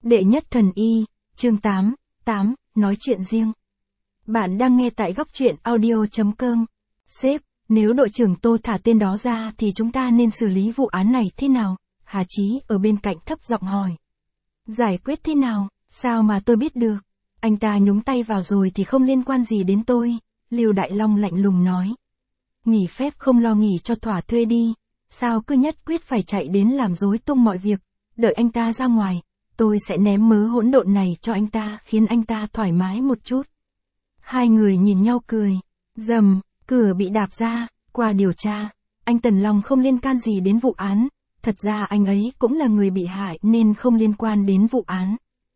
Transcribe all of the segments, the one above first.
Đệ nhất thần y, chương 8, nói chuyện riêng. Bạn đang nghe tại góc truyện audio.com. Sếp, nếu đội trưởng Tô thả tên đó ra thì chúng ta nên xử lý vụ án này thế nào? Hà Chí ở bên cạnh thấp giọng hỏi. Giải quyết thế nào? Sao mà tôi biết được? Anh ta nhúng tay vào rồi thì không liên quan gì đến tôi, Lưu Đại Long lạnh lùng nói. Nghỉ phép không lo nghỉ cho thỏa thuê đi, sao cứ nhất quyết phải chạy đến làm rối tung mọi việc, đợi anh ta ra ngoài, tôi sẽ ném mớ hỗn độn này cho anh ta khiến anh ta thoải mái một chút. Hai người nhìn nhau cười, rầm, cửa bị đạp ra, qua điều tra, anh Tần Long không liên can gì đến vụ án, thật ra anh ấy cũng là người bị hại nên không liên quan đến vụ án.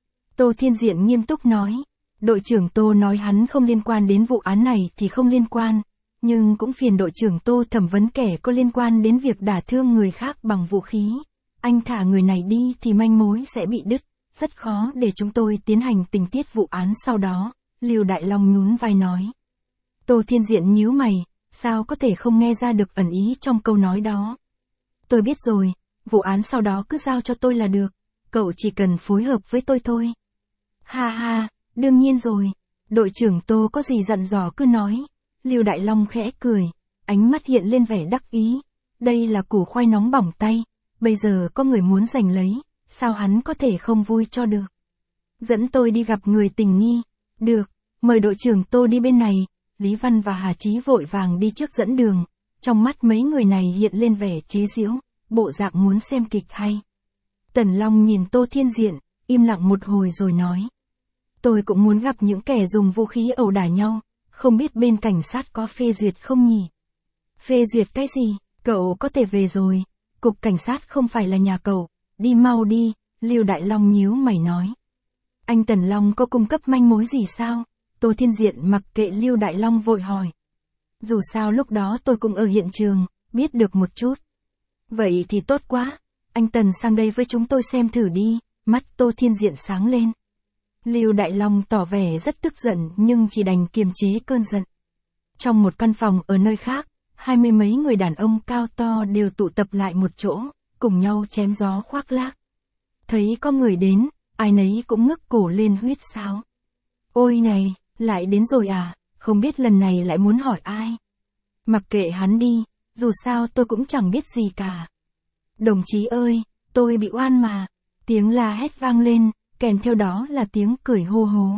Tô Thiên Diện nghiêm túc nói, đội trưởng Tô nói hắn không liên quan đến vụ án này thì không liên quan, nhưng cũng phiền đội trưởng Tô thẩm vấn kẻ có liên quan đến việc đả thương người khác bằng vũ khí. Anh thả người này đi thì manh mối sẽ bị đứt, rất khó để chúng tôi tiến hành tình tiết vụ án sau đó, Lưu Đại Long nhún vai nói. Tô Thiên Diện nhíu mày, sao có thể không nghe ra được ẩn ý trong câu nói đó. Tôi biết rồi, vụ án sau đó cứ giao cho tôi là được, cậu chỉ cần phối hợp với tôi thôi. Ha ha, đương nhiên rồi, đội trưởng Tô có gì dặn dò cứ nói. Lưu Đại Long khẽ cười, ánh mắt hiện lên vẻ đắc ý, đây là củ khoai nóng bỏng tay, bây giờ có người muốn giành lấy, sao hắn có thể không vui cho được. Dẫn tôi đi gặp người tình nghi, được, mời đội trưởng Tô đi bên này, Lý Văn và Hà Chí vội vàng đi trước dẫn đường, trong mắt mấy người này hiện lên vẻ chế giễu, bộ dạng muốn xem kịch hay. Tần Long nhìn Tô Thiên Diện, im lặng một hồi rồi nói. Tôi cũng muốn gặp những kẻ dùng vũ khí ẩu đả nhau. Không biết bên cảnh sát có phê duyệt không nhỉ? Phê duyệt cái gì? Cậu có thể về rồi. Cục cảnh sát không phải là nhà cậu. Đi mau đi, Lưu Đại Long nhíu mày nói. Anh Tần Long có cung cấp manh mối gì sao? Tô Thiên Diện mặc kệ Lưu Đại Long vội hỏi. Dù sao lúc đó tôi cũng ở hiện trường, biết được một chút. Vậy thì tốt quá. Anh Tần sang đây với chúng tôi xem thử đi. Mắt Tô Thiên Diện sáng lên. Lưu Đại Long tỏ vẻ rất tức giận nhưng chỉ đành kiềm chế cơn giận. Trong một căn phòng ở nơi khác, 20 mấy người đàn ông cao to đều tụ tập lại một chỗ, cùng nhau chém gió khoác lác. Thấy có người đến, ai nấy cũng ngước cổ lên huýt sáo. Ôi này, lại đến rồi à, không biết lần này lại muốn hỏi ai. Mặc kệ hắn đi, dù sao tôi cũng chẳng biết gì cả. Đồng chí ơi, tôi bị oan mà, tiếng la hét vang lên. Kèm theo đó là tiếng cười hô hố.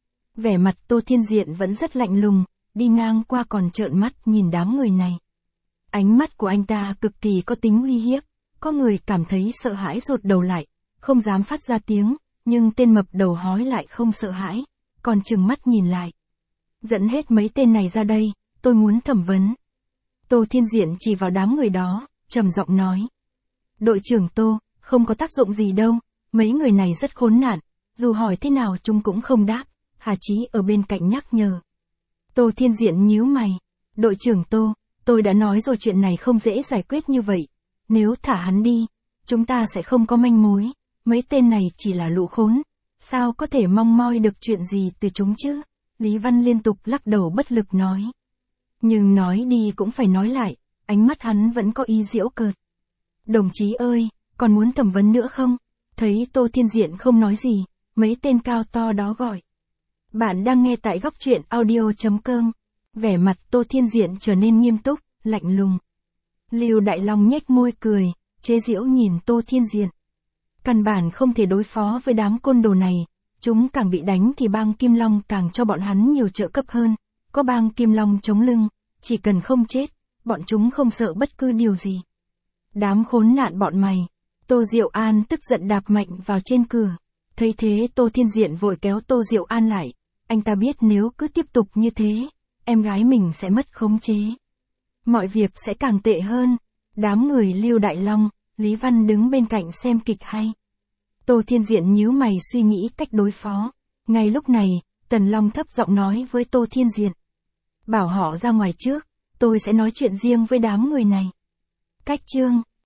Vẻ mặt Tô Thiên Diện vẫn rất lạnh lùng, đi ngang qua còn trợn mắt nhìn đám người này. Ánh mắt của anh ta cực kỳ có tính uy hiếp, có người cảm thấy sợ hãi rụt đầu lại, không dám phát ra tiếng, nhưng tên mập đầu hói lại không sợ hãi, còn trừng mắt nhìn lại. Dẫn hết mấy tên này ra đây, tôi muốn thẩm vấn. Tô Thiên Diện chỉ vào đám người đó, trầm giọng nói. Đội trưởng Tô, không có tác dụng gì đâu. Mấy người này rất khốn nạn, dù hỏi thế nào chúng cũng không đáp, Hà Chí ở bên cạnh nhắc nhở. Tô Thiên Diện nhíu mày, đội trưởng Tô, tôi đã nói rồi chuyện này không dễ giải quyết như vậy, nếu thả hắn đi, chúng ta sẽ không có manh mối, mấy tên này chỉ là lũ khốn, sao có thể mong moi được chuyện gì từ chúng chứ, Lý Văn liên tục lắc đầu bất lực nói. Nhưng nói đi cũng phải nói lại, ánh mắt hắn vẫn có ý giễu cợt. Đồng chí ơi, còn muốn thẩm vấn nữa không? Thấy Tô Thiên Diện không nói gì, mấy tên cao to đó gọi. Bạn đang nghe tại góc truyện audio.com. Vẻ mặt Tô Thiên Diện trở nên nghiêm túc, lạnh lùng. Lưu Đại Long nhếch môi cười, chế giễu nhìn Tô Thiên Diện. Căn bản không thể đối phó với đám côn đồ này, chúng càng bị đánh thì bang Kim Long càng cho bọn hắn nhiều trợ cấp hơn. Có bang Kim Long chống lưng, chỉ cần không chết, bọn chúng không sợ bất cứ điều gì. Đám khốn nạn bọn mày. Tô Diệu An tức giận đạp mạnh vào trên cửa. Thấy thế Tô Thiên Diện vội kéo Tô Diệu An lại. Anh ta biết nếu cứ tiếp tục như thế, em gái mình sẽ mất khống chế. Mọi việc sẽ càng tệ hơn. Đám người Lưu Đại Long, Lý Văn đứng bên cạnh xem kịch hay. Tô Thiên Diện nhíu mày suy nghĩ cách đối phó. Ngay lúc này, Tần Long thấp giọng nói với Tô Thiên Diện. Bảo họ ra ngoài trước, tôi sẽ nói chuyện riêng với đám người này. Cách chương